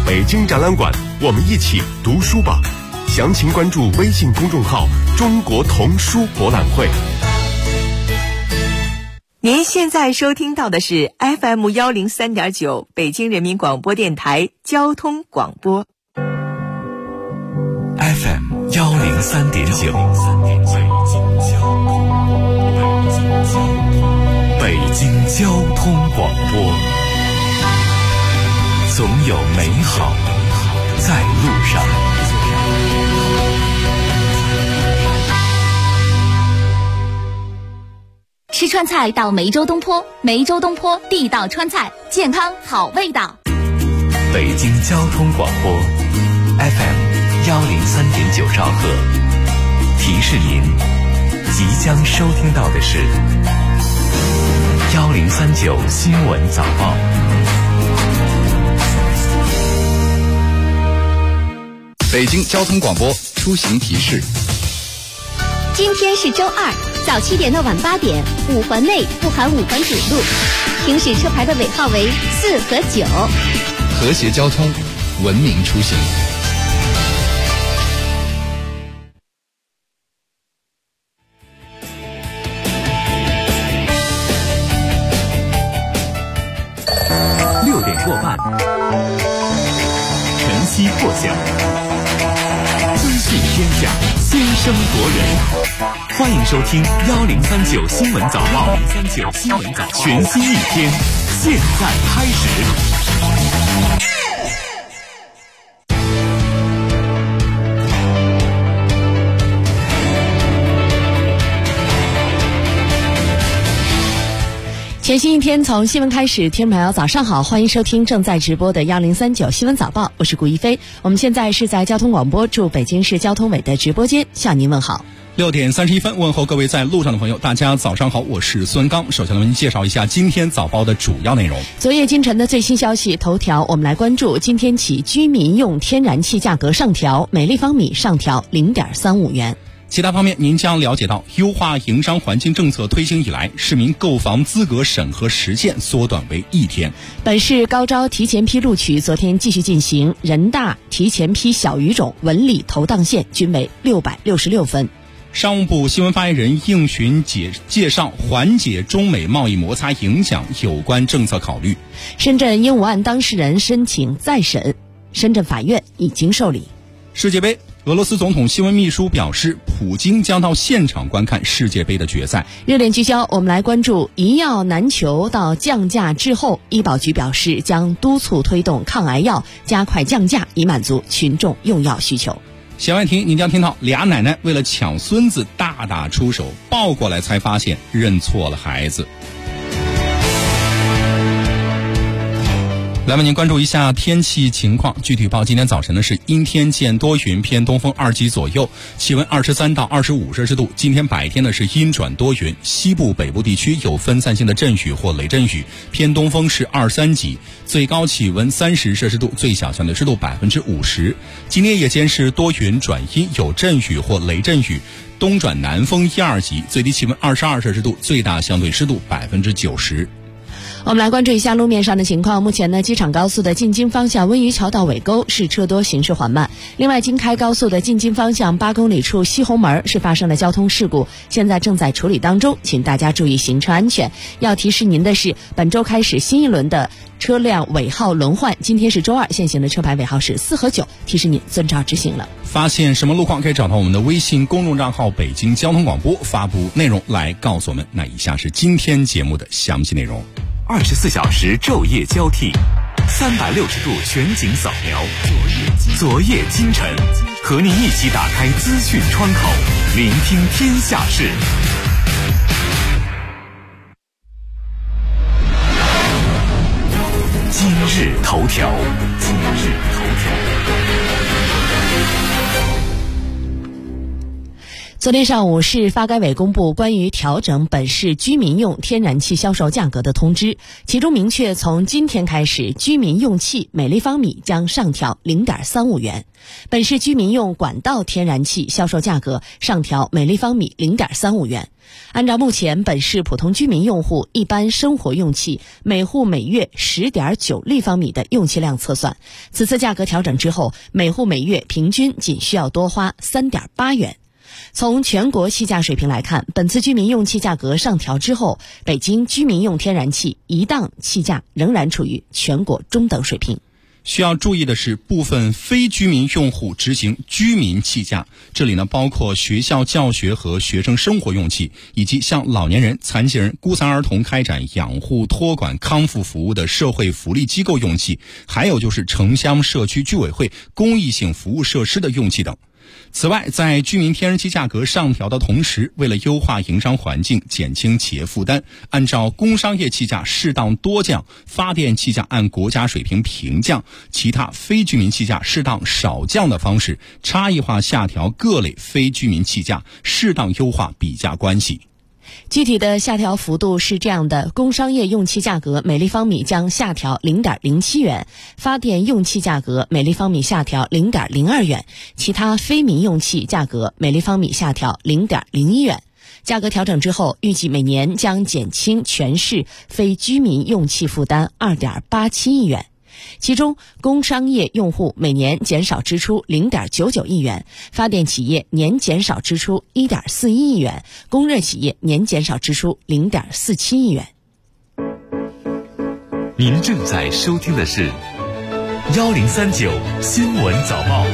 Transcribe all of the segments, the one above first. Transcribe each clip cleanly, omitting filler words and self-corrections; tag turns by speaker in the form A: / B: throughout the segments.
A: 北京展览馆，我们一起读书吧。详情关注微信公众号中国童书博览会。
B: 您现在收听到的是 FM 103.9北京人民广播电台交通广播。
C: FM 103.9北京交通广播，总有美好在路上。
D: 吃川菜到梅州东坡，梅州东坡地道川菜，健康好味道。
C: 北京交通广播 FM 103.9兆赫，提示您即将收听到的是1039新闻早报。
E: 北京交通广播出行提示：
D: 今天是周二，早7点到晚8点，5环内不含5环主路，行驶车牌的尾号为4和9。
E: 和谐交通，文明出行。
C: 6点过半，晨曦破晓，资讯天下，先声夺人。欢迎收听1039新闻早报，全新一天，现在开始。
F: 全新一天从新闻开始，听众朋友早上好，欢迎收听正在直播的1039新闻早报，我是顾一飞。我们现在是在交通广播驻北京市交通委的直播间向您问好。
G: 6点31分，问候各位在路上的朋友，大家早上好，我是孙刚。首先为您介绍一下今天早报的主要内容。
F: 昨夜今晨的最新消息头条，我们来关注今天起居民用天然气价格上调，每立方米上调0.35元。
G: 其他方面，您将了解到，优化营商环境政策推行以来，市民购房资格审核时限缩短为1天。
F: 本市高招提前批录取昨天继续进行，人大提前批小语种、文理投档线均为666分。
G: 商务部新闻发言人应询介绍缓解中美贸易摩擦影响有关政策考虑。
F: 深圳鹦鹉案当事人申请再审，深圳法院已经受理。
G: 世界杯，俄罗斯总统新闻秘书表示，普京将到现场观看世界杯的决赛。
F: 热点聚焦，我们来关注医药难求到降价滞后，医保局表示将督促推动抗癌药加快降价，以满足群众用药需求。
G: 弦外听，您将听到俩奶奶为了抢孙子大打出手，抱过来才发现认错了孩子。来为您关注一下天气情况。具体报今天早晨呢是阴天见多云，偏东风2级左右，气温23到25摄氏度。今天白天呢是阴转多云，西部北部地区有分散性的阵雨或雷阵雨，偏东风是2-3级，最高气温30摄氏度，最小相对湿度50%。今天夜间是多云转阴，有阵雨或雷阵雨，东转南风1-2级，最低气温22摄氏度，最大相对湿度90%。
F: 我们来关注一下路面上的情况。目前呢，机场高速的进京方向温榆桥到尾沟是车多，行驶缓慢。另外，京开高速的进京方向8公里处西红门是发生了交通事故，现在正在处理当中，请大家注意行车安全。要提示您的是，本周开始新一轮的车辆尾号轮换，今天是周二，现行的车牌尾号是4和9，提示您遵照执行了。
G: 发现什么路况可以找到我们的微信公众账号北京交通广播，发布内容来告诉我们。那以下是今天节目的详细内容。
C: 24小时昼夜交替，360度全景扫描，昨夜今晨，和您一起打开资讯窗口，聆听天下事。今日头条。
F: 昨天上午，市发改委公布关于调整本市居民用天然气销售价格的通知，其中明确从今天开始，居民用气每立方米将上调 0.35 元，本市居民用管道天然气销售价格上调每立方米 0.35 元。按照目前本市普通居民用户一般生活用气每户每月 10.9 立方米的用气量测算，此次价格调整之后，每户每月平均仅需要多花 3.8 元。从全国气价水平来看，本次居民用气价格上调之后，北京居民用天然气一档气价仍然处于全国中等水平。
G: 需要注意的是，部分非居民用户执行居民气价，这里呢包括学校教学和学生生活用气，以及向老年人、残疾人、孤残儿童开展养护、托管、康复服务的社会福利机构用气，还有就是城乡社区居委会公益性服务设施的用气等。此外，在居民天然气价格上调的同时，为了优化营商环境，减轻企业负担，按照工商业气价适当多降、发电气价按国家水平平降、其他非居民气价适当少降的方式，差异化下调各类非居民气价，适当优化比价关系。
F: 具体的下调幅度是这样的：工商业用气价格每立方米将下调 0.07 元，发电用气价格每立方米下调 0.02 元，其他非民用气价格每立方米下调 0.01 元。价格调整之后，预计每年将减轻全市非居民用气负担 2.87 亿元。其中，工商业用户每年减少支出 0.99 亿元，发电企业年减少支出 1.41 亿元，供热企业年减少支出 0.47 亿元。
C: 您正在收听的是1039新闻早报。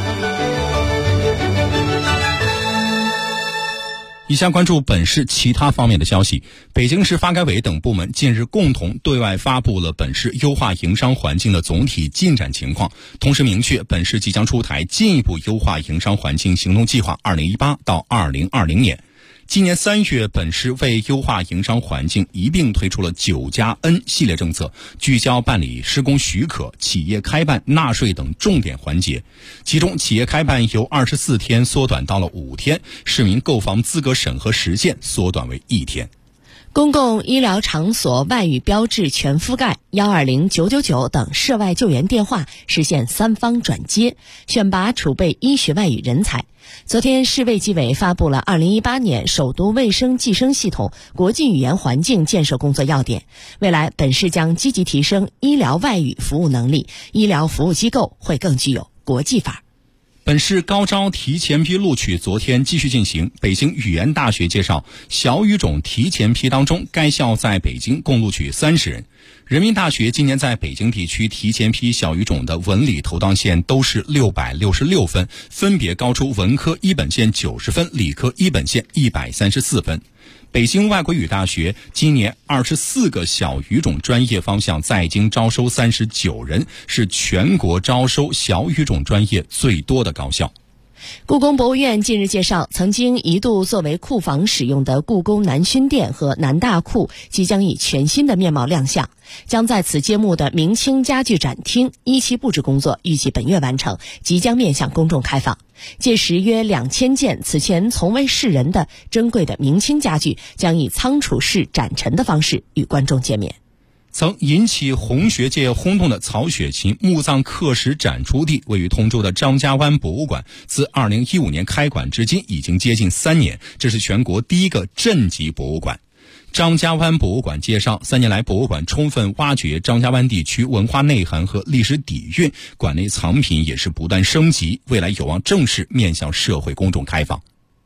G: 以下关注本市其他方面的消息。北京市发改委等部门近日共同对外发布了本市优化营商环境的总体进展情况，同时明确本市即将出台进一步优化营商环境行动计划2018到2020年。今年3月，本市为优化营商环境一并推出了9+N 系列政策，聚焦办理施工许可、企业开办、纳税等重点环节。其中，企业开办由24天缩短到了5天，市民购房资格审核时限缩短为1天。
F: 公共医疗场所外语标志全覆盖，120、999等涉外救援电话实现3方转接，选拔储备医学外语人才。昨天，市卫计委发布了2018年首都卫生计生系统国际语言环境建设工作要点。未来，本市将积极提升医疗外语服务能力，医疗服务机构会更具有国际范儿。
G: 本市高招提前批录取昨天继续进行。北京语言大学介绍，小语种提前批当中，该校在北京共录取30人。人民大学今年在北京地区提前批小语种的文理投档线都是666分，分别高出文科一本线90分，理科一本线134分。北京外国语大学今年24个小语种专业方向在京招收39人，是全国招收小语种专业最多的高校。
F: 故宫博物院近日介绍，曾经一度作为库房使用的故宫南薰殿和南大库即将以全新的面貌亮相。将在此揭幕的明清家具展厅一期布置工作预计本月完成，即将面向公众开放。届时约2000件此前从未示人的珍贵的明清家具将以仓储式展陈的方式与观众见面。
G: 曾引起红学界轰动的曹雪芹墓葬刻石展出地，位于通州的张家湾博物馆，自2015年开馆至今已经接近3年，这是全国第一个镇级博物馆。张家湾博物馆介绍，3年来博物馆充分挖掘张家湾地区文化内涵和历史底蕴，馆内藏品也是不断升级，未来有望正式面向社会公众开放。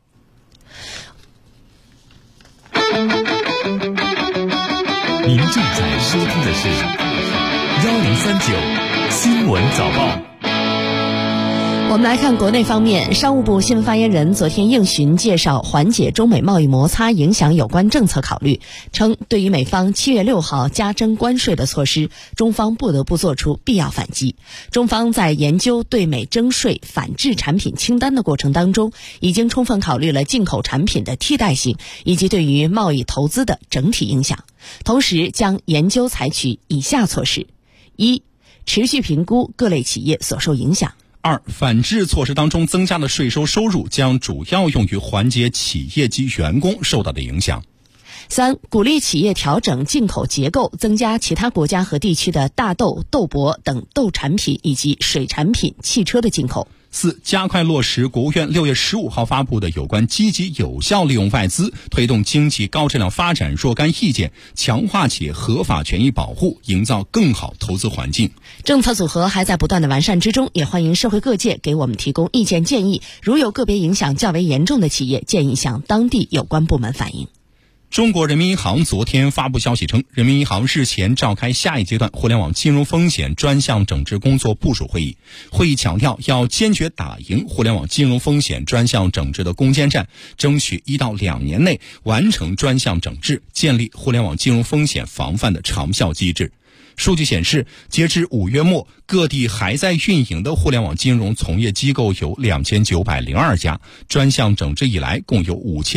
C: 您正在收听的是1039新闻早报。
F: 我们来看国内方面，商务部新闻发言人昨天应询介绍缓解中美贸易摩擦影响有关政策考虑，称对于美方7月6号加征关税的措施，中方不得不做出必要反击。中方在研究对美征税反制产品清单的过程当中，已经充分考虑了进口产品的替代性以及对于贸易投资的整体影响，同时将研究采取以下措施：1、持续评估各类企业所受影响。
G: 2. 反制措施当中增加的税收收入将主要用于缓解企业及员工受到的影响。
F: 3. 鼓励企业调整进口结构，增加其他国家和地区的大豆、豆粕等豆产品以及水产品、汽车的进口。
G: 4. 加快落实国务院6月15号发布的有关积极有效利用外资、推动经济高质量发展若干意见，强化企业合法权益保护，营造更好投资环境。
F: 政策组合还在不断的完善之中，也欢迎社会各界给我们提供意见建议。如有个别影响较为严重的企业，建议向当地有关部门反映。
G: 中国人民银行昨天发布消息称，人民银行日前召开下一阶段互联网金融风险专项整治工作部署会议。会议强调，要坚决打赢互联网金融风险专项整治的攻坚战，争取1到2年内完成专项整治，建立互联网金融风险防范的长效机制。数据显示，截至5月末，各地还在运营的互联网金融从业机构有2902家，专项整治以来共有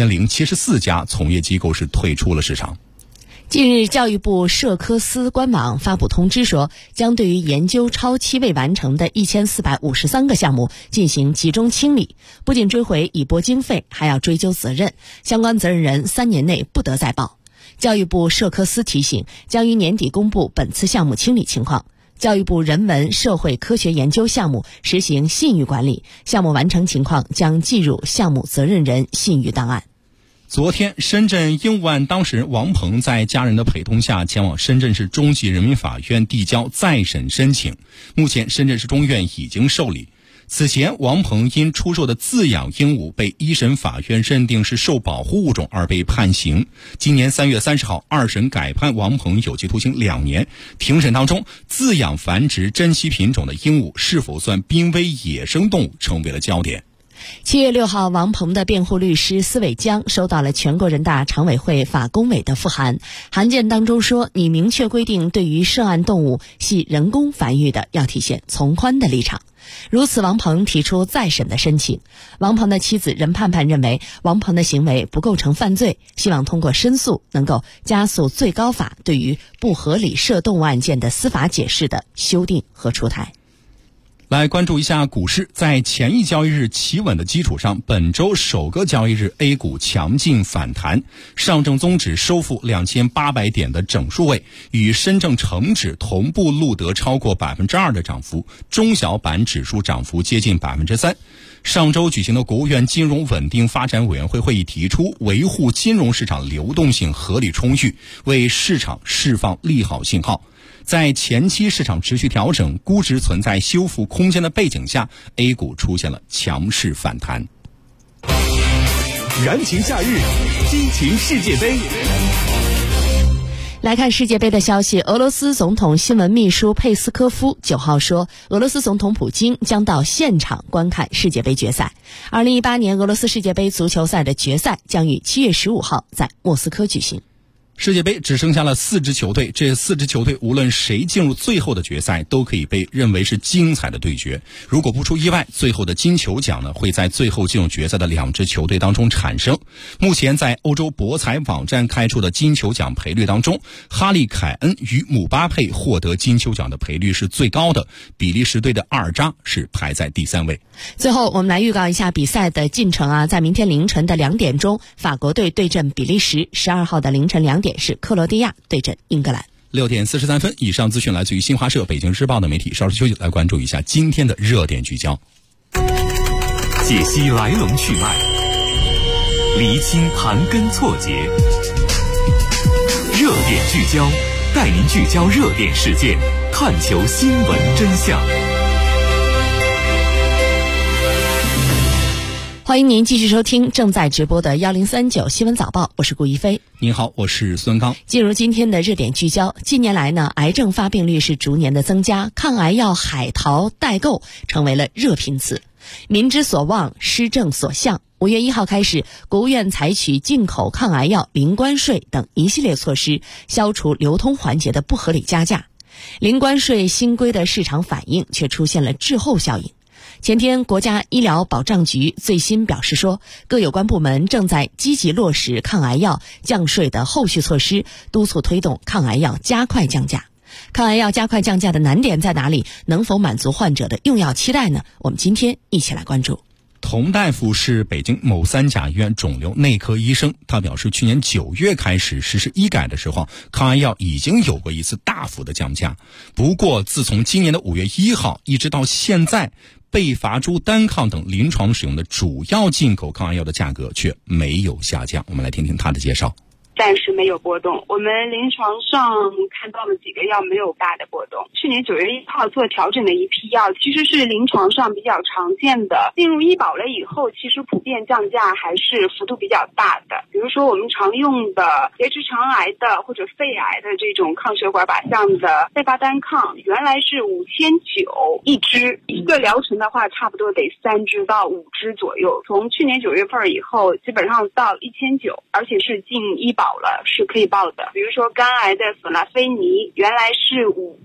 G: 5074家从业机构是退出了市场。
F: 近日，教育部社科司官网发布通知说，将对于研究超期未完成的1453个项目进行集中清理，不仅追回已拨经费，还要追究责任，相关责任人3年内不得再报。教育部社科司提醒，将于年底公布本次项目清理情况。教育部人文社会科学研究项目实行信誉管理，项目完成情况将记入项目责任人信誉档案。
G: 昨天，深圳英务案当事人王鹏在家人的陪同下前往深圳市中级人民法院递交再审申请，目前深圳市中院已经受理。此前，王鹏因出售的自养鹦鹉被一审法院认定是受保护物种而被判刑。今年3月30号，2审改判王鹏有期徒刑2年。庭审当中，自养繁殖珍稀品种的鹦鹉是否算濒危野生动物成为了焦点。
F: 7月6号，王鹏的辩护律师司伟江收到了全国人大常委会法工委的复函，函件当中说，拟明确规定对于涉案动物系人工繁育的，要体现从宽的立场。如此，王鹏提出再审的申请。王鹏的妻子任盼盼认为，王鹏的行为不构成犯罪，希望通过申诉能够加速最高法对于不合理涉动物案件的司法解释的修订和出台。
G: 来关注一下股市，在前一交易日企稳的基础上，本周首个交易日 A 股强劲反弹，上证综指收复2800点的整数位，与深证成指同步录得超过2%的涨幅，中小板指数涨幅接近3%。上周举行的国务院金融稳定发展委员会会议提出，维护金融市场流动性合理充裕，为市场释放利好信号。在前期市场持续调整、估值存在修复空间的背景下， A 股出现了强势反弹。
A: 燃情夏日，激情世界杯。
F: 来看世界杯的消息，俄罗斯总统新闻秘书佩斯科夫9号说，俄罗斯总统普京将到现场观看世界杯决赛。2018年俄罗斯世界杯足球赛的决赛将于7月15号在莫斯科举行。
G: 世界杯只剩下了4支球队，这4支球队无论谁进入最后的决赛，都可以被认为是精彩的对决。如果不出意外，最后的金球奖呢，会在最后进入决赛的2支球队当中产生。目前在欧洲博彩网站开出的金球奖赔率当中，哈利凯恩与姆巴佩获得金球奖的赔率是最高的，比利时队的阿尔扎是排在第3位。
F: 最后我们来预告一下比赛的进程啊，在明天凌晨的2点钟，法国队对阵比利时；12号的凌晨2点是克罗地亚对阵英格兰。
G: 6点43分，以上资讯来自于新华社、北京日报的媒体。稍事休息，来关注一下今天的热点聚焦，
C: 解析来龙去脉，厘清盘根错节。热点聚焦，带您聚焦热点事件，探求新闻真相。
F: 欢迎您继续收听正在直播的1039新闻早报，我是顾一飞。
G: 您好，我是孙刚。
F: 进入今天的热点聚焦，近年来呢，癌症发病率是逐年的增加，抗癌药海淘代购成为了热频词。民之所望，施政所向。5月1号开始，国务院采取进口抗癌药零关税等一系列措施，消除流通环节的不合理加价。零关税新规的市场反应却出现了滞后效应。前天，国家医疗保障局最新表示说，各有关部门正在积极落实抗癌药降税的后续措施，督促推动抗癌药加快降价。 抗癌药加快降价的难点在哪里？能否满足患者的用药期待呢？我们今天一起来关注。
G: 童大夫是北京某三甲医院肿瘤内科医生，他表示，去年9月开始实施医改的时候，抗癌药已经有过一次大幅的降价。不过，自从今年的5月1号一直到现在，贝伐珠单抗等临床使用的主要进口抗癌药的价格却没有下降。我们来听听他的介绍。
H: 暂时没有波动，我们临床上看到了几个药没有大的波动。去年9月1号做调整的一批药，其实是临床上比较常见的，进入医保了以后，其实普遍降价还是幅度比较大的。比如说我们常用的结直肠癌的或者肺癌的这种抗血管靶向的贝伐单抗，原来是5900一支，一个疗程的话差不多得3支到5支左右。从去年9月份以后，基本上到1900，而且是进医保了，是可以报的。比如说肝癌的索那非尼，原来是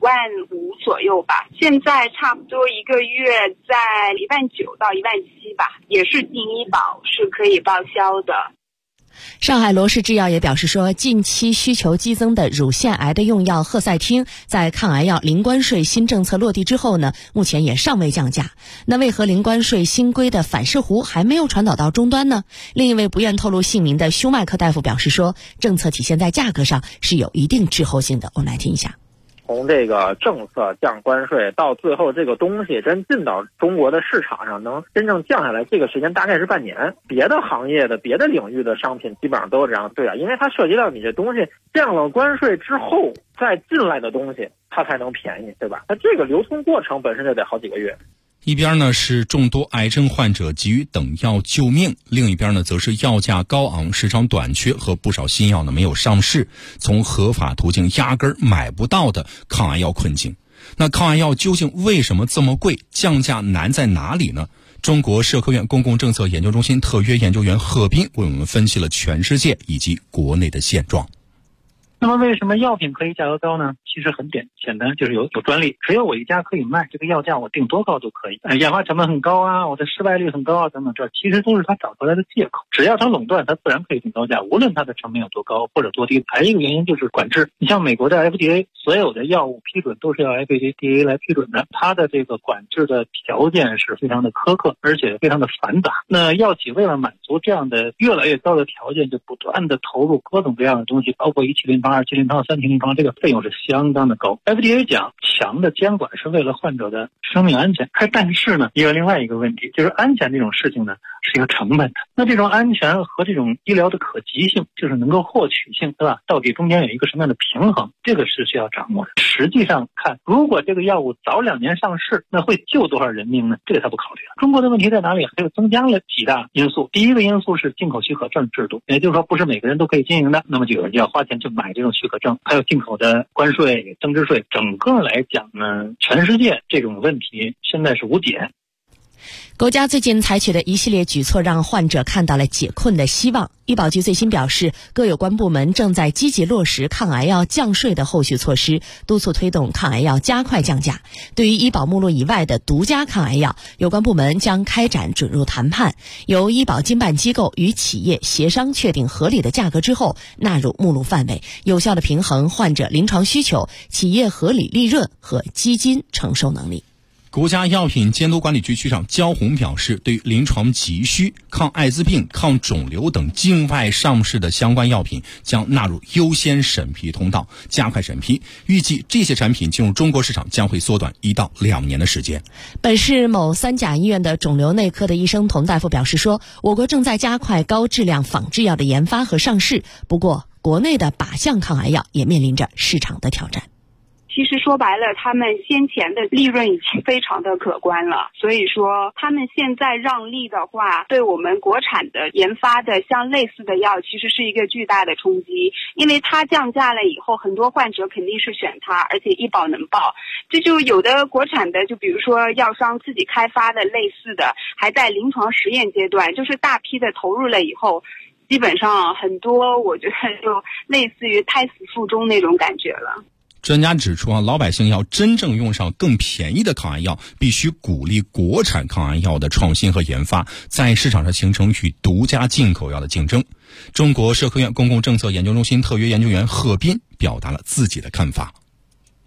H: 55000左右吧，现在差不多一个月在19000到17000吧，也是进医保，是可以报销的。
F: 上海罗氏制药也表示说，近期需求激增的乳腺癌的用药赫赛汀，在抗癌药零关税新政策落地之后呢，目前也尚未降价。那为何零关税新规的反噬弧还没有传导到终端呢？另一位不愿透露姓名的胸脉科大夫表示说，政策体现在价格上是有一定滞后性的。我们来听一下。
I: 从这个政策降关税到最后这个东西真进到中国的市场上能真正降下来，这个时间大概是半年。别的行业的别的领域的商品基本上都是这样。对啊，因为它涉及到你这东西降了关税之后再进来的东西它才能便宜，对吧？它这个流通过程本身就得好几个月。
G: 一边呢是众多癌症患者急于等药救命，另一边呢则是药价高昂、市场短缺和不少新药呢没有上市，从合法途径压根儿买不到的抗癌药困境。那抗癌药究竟为什么这么贵？降价难在哪里呢？中国社科院公共政策研究中心特约研究员贺斌为我们分析了全世界以及国内的现状。
J: 那么为什么药品可以价格高呢？其实很简单，就是有专利，只要我一家可以卖，这个药价我定多高都可以。研发成本很高啊，我的失败率很高啊，等等，这其实都是他找出来的借口。只要他垄断，他自然可以定高价，无论它的成本有多高或者多低。还有一个原因就是管制。你像美国的 FDA， 所有的药物批准都是要 FDA 来批准的，它的这个管制的条件是非常的苛刻，而且非常的繁杂。那药企为了满足这样的越来越高的条件，就不断的投入各种各样的东西，包括1期临床、2期临床、3期临床，这个费用是相当的高。FDA 讲强的监管是为了患者的生命安全，但是呢，也有另外一个问题，就是安全这种事情呢是有成本的。那这种安全和这种医疗的可及性，就是能够获取性，对吧？到底中间有一个什么样的平衡，这个是需要掌握的。实际上看，如果这个药物早2年上市，那会救多少人命呢？这个他不考虑了。中国的问题在哪里？还有增加了几大因素。第一个因素是进口许可证制度，也就是说不是每个人都可以经营的，那么就有人就要花钱去买这种许可证。还有进口的关税、增值税，整个来讲呢，全世界这种问题现在是无解。
F: 国家最近采取的一系列举措让患者看到了解困的希望。医保局最新表示，各有关部门正在积极落实抗癌药降税的后续措施，督促推动抗癌药加快降价。对于医保目录以外的独家抗癌药，有关部门将开展准入谈判，由医保经办机构与企业协商确定合理的价格之后纳入目录范围，有效地平衡患者临床需求、企业合理利润和基金承受能力。
G: 国家药品监督管理局局长焦红表示，对于临床急需、抗艾滋病、抗肿瘤等境外上市的相关药品将纳入优先审批通道，加快审批。预计这些产品进入中国市场将会缩短1到2年的时间。
F: 本市某三甲医院的肿瘤内科的医生童大夫表示说，我国正在加快高质量仿制药的研发和上市，不过国内的靶向抗癌药也面临着市场的挑战。
H: 其实说白了，他们先前的利润已经非常的可观了，所以说他们现在让利的话，对我们国产的研发的像类似的药其实是一个巨大的冲击，因为它降价了以后，很多患者肯定是选它，而且医保能报。这就有的国产的，就比如说药商自己开发的类似的，还在临床实验阶段，就是大批的投入了以后，基本上很多我觉得就类似于胎死腹中那种感觉了。
G: 专家指出老百姓要真正用上更便宜的抗癌药，必须鼓励国产抗癌药的创新和研发，在市场上形成与独家进口药的竞争。中国社科院公共政策研究中心特约研究员贺斌表达了自己的看法。
J: 其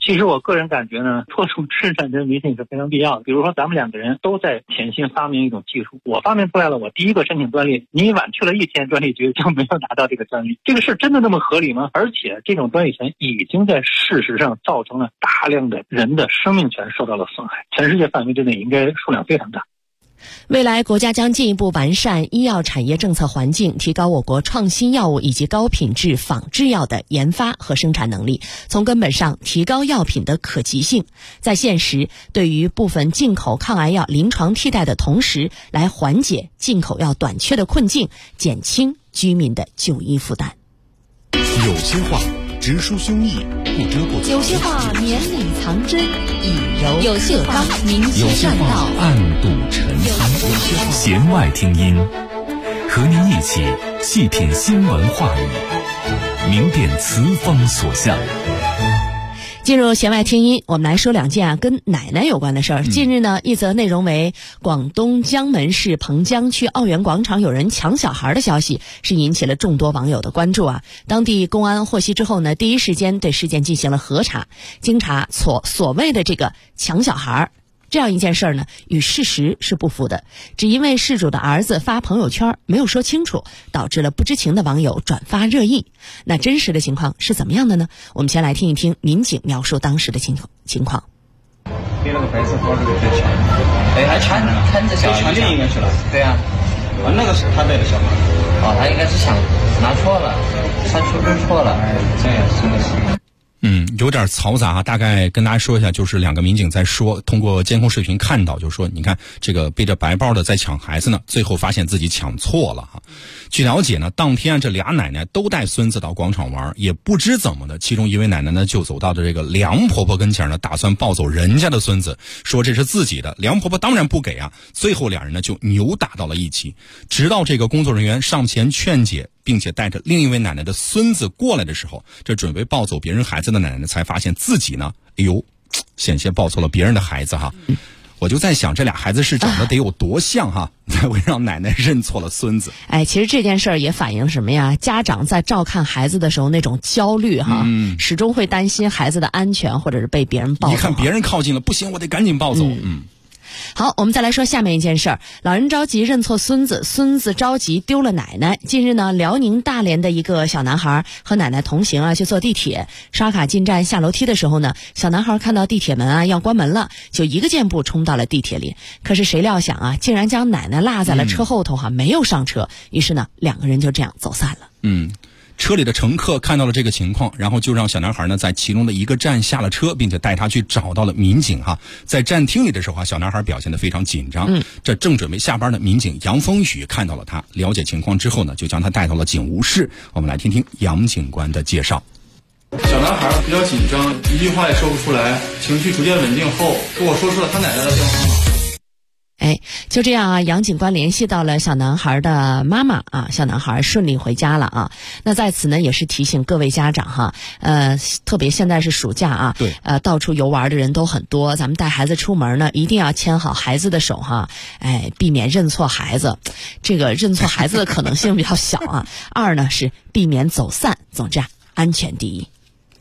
J: 其实我个人感觉呢，破除知识产权迷信是非常必要的。比如说咱们2个人都在潜心发明一种技术，我发明出来了，我第一个申请专利，你晚去了1天，专利局就没有拿到这个专利，这个事真的那么合理吗？而且这种专利权已经在事实上造成了大量的人的生命权受到了损害，全世界范围之内应该数量非常大。
F: 未来国家将进一步完善医药产业政策环境，提高我国创新药物以及高品质仿制药的研发和生产能力，从根本上提高药品的可及性，在现实对于部分进口抗癌药临床替代的同时，来缓解进口药短缺的困境，减轻居民的就医负担。
A: 有些话直抒胸臆，不遮不藏；
F: 有些话绵里藏针，以柔
D: 有些话明
C: 有些
D: 修栈道，
C: 话暗度陈仓，弦外听音，和您一起细品新闻话语，明辨词风所向。
F: 进入弦外听音，我们来说2件跟奶奶有关的事儿。近日呢，一则内容为广东江门市彭江区奥园广场有人抢小孩的消息，是引起了众多网友的关注啊。当地公安获悉之后呢，第一时间对事件进行了核查。经查，所谓的这个抢小孩这样一件事儿呢，与事实是不符的，只因为事主的儿子发朋友圈没有说清楚，导致了不知情的网友转发热议。那真实的情况是怎么样的呢？我们先来听一听民警描述当时的情况。
K: 给了个白色包这个就抢，对，还抢着小孩，抢另一个去了。对啊，那个是他带的小孩。他应该是想拿错了，删除根错了。这样真的是。
G: 有点嘈杂啊，大概跟大家说一下，就是2个民警在说，通过监控视频看到，就说你看这个背着白包的在抢孩子呢，最后发现自己抢错了哈。据了解呢，当天这俩奶奶都带孙子到广场玩，也不知怎么的，其中一位奶奶呢就走到这个梁婆婆跟前呢，打算抱走人家的孙子，说这是自己的。梁婆婆当然不给啊，最后俩人呢就扭打到了一起，直到这个工作人员上前劝解，并且带着另一位奶奶的孙子过来的时候，这准备抱走别人孩子的奶奶才发现自己呢，险些抱错了别人的孩子哈。我就在想，这俩孩子是长得得有多像哈，才会让奶奶认错了孙子。
F: 其实这件事儿也反映什么呀？家长在照看孩子的时候那种焦虑哈，始终会担心孩子的安全，或者是被别人抱走。
G: 一看别人靠近了，不行，我得赶紧抱走。
F: 好，我们再来说下面一件事儿。老人着急认错孙子，孙子着急丢了奶奶。近日呢，辽宁大连的一个小男孩和奶奶同行去坐地铁，刷卡进站下楼梯的时候呢，小男孩看到地铁门要关门了，就一个箭步冲到了地铁里。可是谁料想竟然将奶奶落在了车后头没有上车。于是呢，2个人就这样走散了。
G: 车里的乘客看到了这个情况，然后就让小男孩呢在其中的一个站下了车，并且带他去找到了民警哈。在站厅里的时候小男孩表现得非常紧张。这正准备下班的民警杨风雨看到了他，了解情况之后呢，就将他带到了警务室。我们来听听杨警官的介绍。
L: 小男孩比较紧张，一句话也说不出来，情绪逐渐稳定后，跟我说出了他奶奶的电话号码。
F: 就这样杨警官联系到了小男孩的妈妈小男孩顺利回家了那在此呢，也是提醒各位家长特别现在是暑假
G: 对，
F: 到处游玩的人都很多，咱们带孩子出门呢，一定要牵好孩子的手避免认错孩子。这个认错孩子的可能性比较小2呢是避免走散，总之安全第一。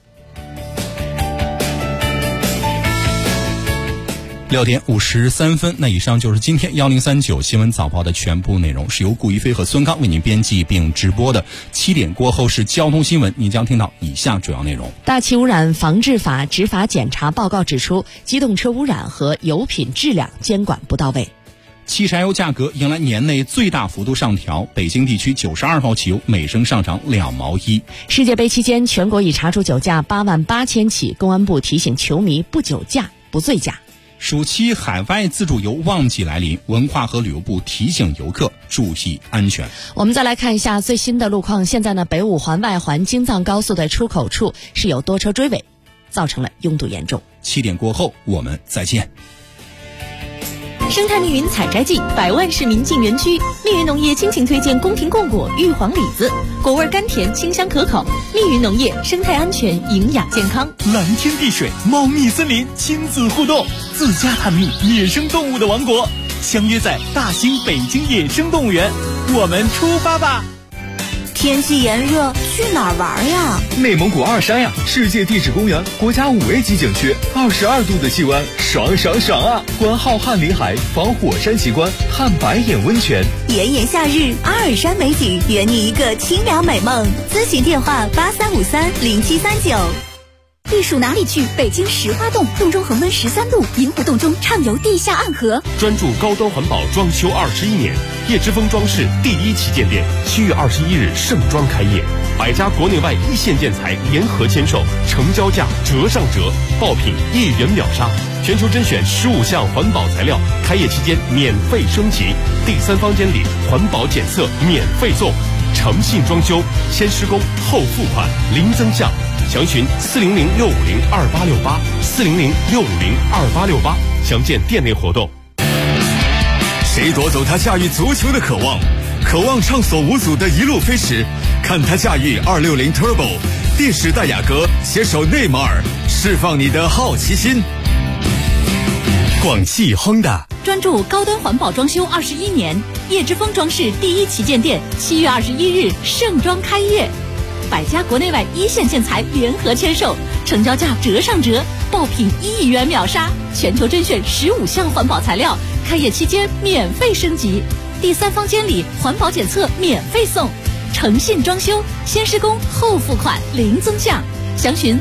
G: 6点53分，那以上就是今天1039新闻早报的全部内容，是由顾一飞和孙刚为您编辑并直播的。7点过后是交通新闻，你将听到以下主要内容。
F: 大气污染防治法执法检查报告指出，机动车污染和油品质量监管不到位。
G: 汽柴油价格迎来年内最大幅度上调，北京地区92号汽油每升上涨2毛1。
F: 世界杯期间，全国已查处酒驾88000起，公安部提醒球迷不酒驾不醉驾。
G: 暑期海外自助游旺季来临，文化和旅游部提醒游客注意安全。
F: 我们再来看一下最新的路况。现在呢，北五环外环京藏高速的出口处是有多车追尾，造成了拥堵严重。
G: 7点过后我们再见。
M: 生态密云采摘季，100万市民进园区。密云农业倾情推荐宫廷贡果、玉皇李子，果味甘甜，清香可口。密云农业，生态安全，营养健康。
C: 蓝天碧水，茂密森林，亲子互动，自家探秘野生动物的王国，相约在大兴北京野生动物园，我们出发吧！
N: 天气炎热，去哪儿玩呀？
O: 内蒙古二山呀，世界地质公园，国家5A级景区，22度的气温，爽爽爽啊！观浩瀚林海，访火山奇观，探白眼温泉。
N: 炎炎夏日，阿尔山美景，圆你一个清凉美梦。咨询电话83530739。避暑哪里去？北京石花洞，洞中恒温13度，银湖洞中畅游地下暗河。
A: 专注高端环保装修21年，叶之峰装饰第1旗舰店7月21日盛装开业，100家国内外一线建材联合签售，成交价折上折，爆品1元秒杀，全球甄选15项环保材料，开业期间免费升级，第3方监理环保检测免费送，诚信装修，先施工后付款，零增项。详询400-650-2868，400-650-2868，详见店内活动。
P: 谁夺走他驾驭足球的渴望？渴望畅所无阻的一路飞驰，看他驾驭260 Turbo， 电时代雅阁携手内马尔，释放你的好奇心。广汽亨达
M: 专注高端环保装修21年，叶之峰装饰第1旗舰店7月21日盛装开业，100家国内外一线建材联合签售，成交价折上折，爆品1元秒杀，全球甄选15项环保材料，开业期间免费升级，第3方监理环保检测免费送，诚信装修，先施工后付款，零增项。详询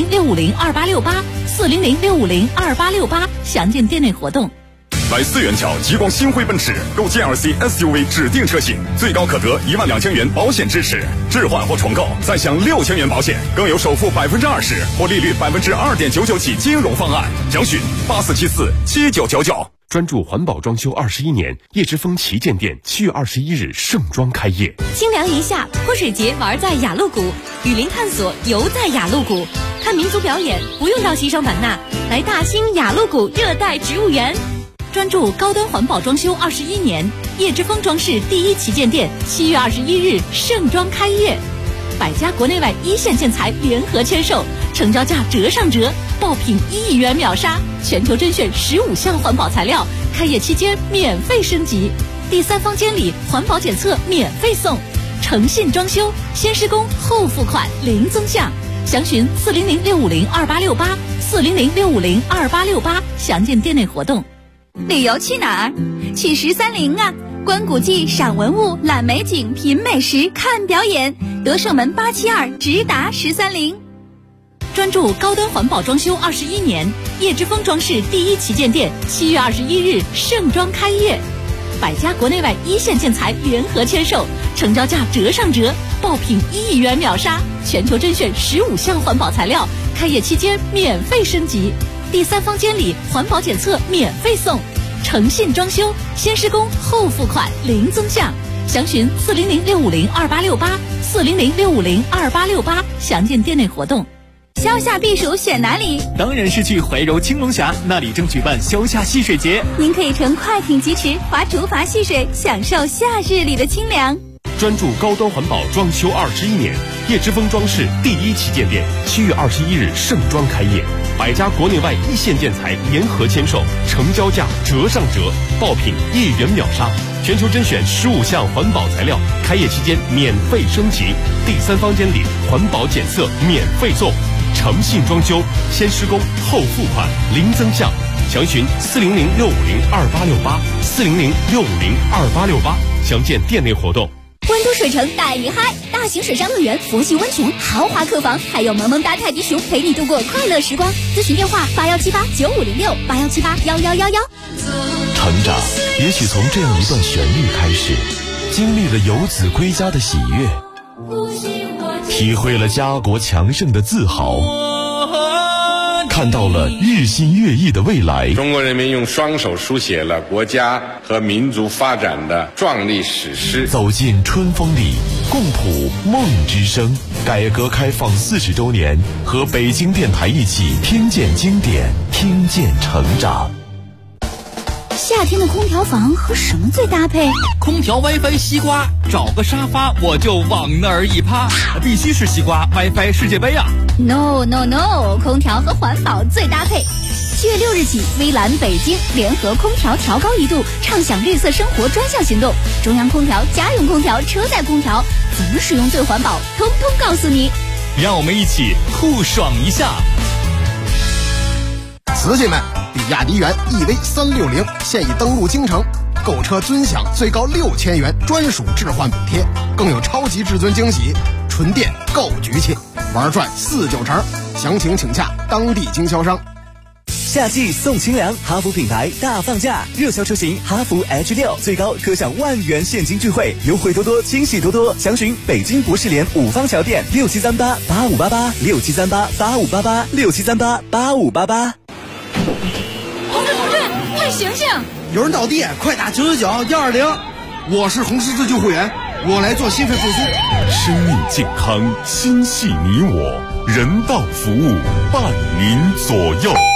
M: 400-650-2868，400-650-2868，详见店内活动。
Q: 来4元桥极光星辉奔驰，购 GLC SUV 指定车型，最高可得12000元保险支持，置换或重购再享6000元保险，更有首付20%或利率2.99%起金融方案。详询84747999。
A: 专注环保装修21年，叶之峰旗舰店7月21日盛装开业。
M: 清凉一夏，泼水节玩在雅鹿谷，雨林探索游在雅鹿谷，看民族表演不用到西双版纳，来大兴雅鹿谷热带植物园。专注高端环保装修21年，叶之峰装饰第1旗舰店7月21日盛装开业，100家国内外一线建材联合签售，成交价折上折，爆品1元秒杀，全球甄选15项环保材料，开业期间免费升级，第3方监理环保检测免费送，诚信装修，先施工后付款，零增项。详询400-650-2868，400-650-2868，详见店内活动。
N: 旅游去哪儿？去13陵啊！观古迹、赏文物、览美景、品美食、看表演，德胜门872直达13陵。
M: 专注高端环保装修21年，叶之峰装饰第1旗舰店7月21日盛装开业，100家国内外一线建材联合签售，成交价折上折，爆品1元秒杀，全球甄选15项环保材料，开业期间免费升级，第3方监理环保检测免费送，诚信装修，先施工后付款，零增项。详询400-650-2868，400-650-2868，详见店内活动。
N: 消夏避暑选哪里？
O: 当然是去怀柔青龙峡，那里正举办消夏戏水节，
N: 您可以乘快艇疾驰，划竹筏戏水，享受夏日里的清凉。
A: 专注高端环保装修21年，叶之峰装饰第1旗舰店7月21日盛装开业，100家国内外一线建材联合签售，成交价折上折，爆品1元秒杀，全球甄选15项环保材料，开业期间免费升级，第3方监理环保检测免费送，诚信装修，先施工后付款，零增项。详询400-650-2868，400-650-2868，详见店内活动。
N: 温都水城带你嗨，大型水上乐园、佛系温泉、豪华客房，还有萌萌哒泰迪熊陪你度过快乐时光。咨询电话81789506，81781111。
R: 成长也许从这样一段旋律开始，经历了游子归家的喜悦，体会了家国强盛的自豪，看到了日新月异的未来。
S: 中国人民用双手书写了国家和民族发展的壮丽史诗。
R: 走进春风里，共谱梦之声。改革开放40周年，和北京电台一起听见经典，听见成长。
N: 夏天的空调房和什么最搭配？
T: 空调 WiFi 西瓜，找个沙发我就往那儿一趴，必须是西瓜 WiFi 世界杯啊！
N: No， 空调和环保最搭配。 7月6日起，微蓝北京联合空调调高1度，畅享绿色生活专项行动。中央空调、家用空调、车载空调，怎么使用最环保，通通告诉你。
T: 让我们一起酷爽一下！
U: 瓷器们，比亚迪元 EV360现已登陆京城，购车尊享最高6000元专属置换补贴，更有超级至尊惊喜，纯电够局气，玩转4-9成。详情请洽当地经销商。
V: 夏季送清凉，哈弗品牌大放价，热销车型哈弗 H6最高可享10000元现金钜惠，优惠多多，惊喜多多。详询北京博士联5方桥店673885886738858867388588。
N: 同志，快醒醒！
U: 有人倒地，快打999-120。我是红十字救护员，我来做心肺复苏。
R: 生命健康，心系你我，人道服务，伴您左右。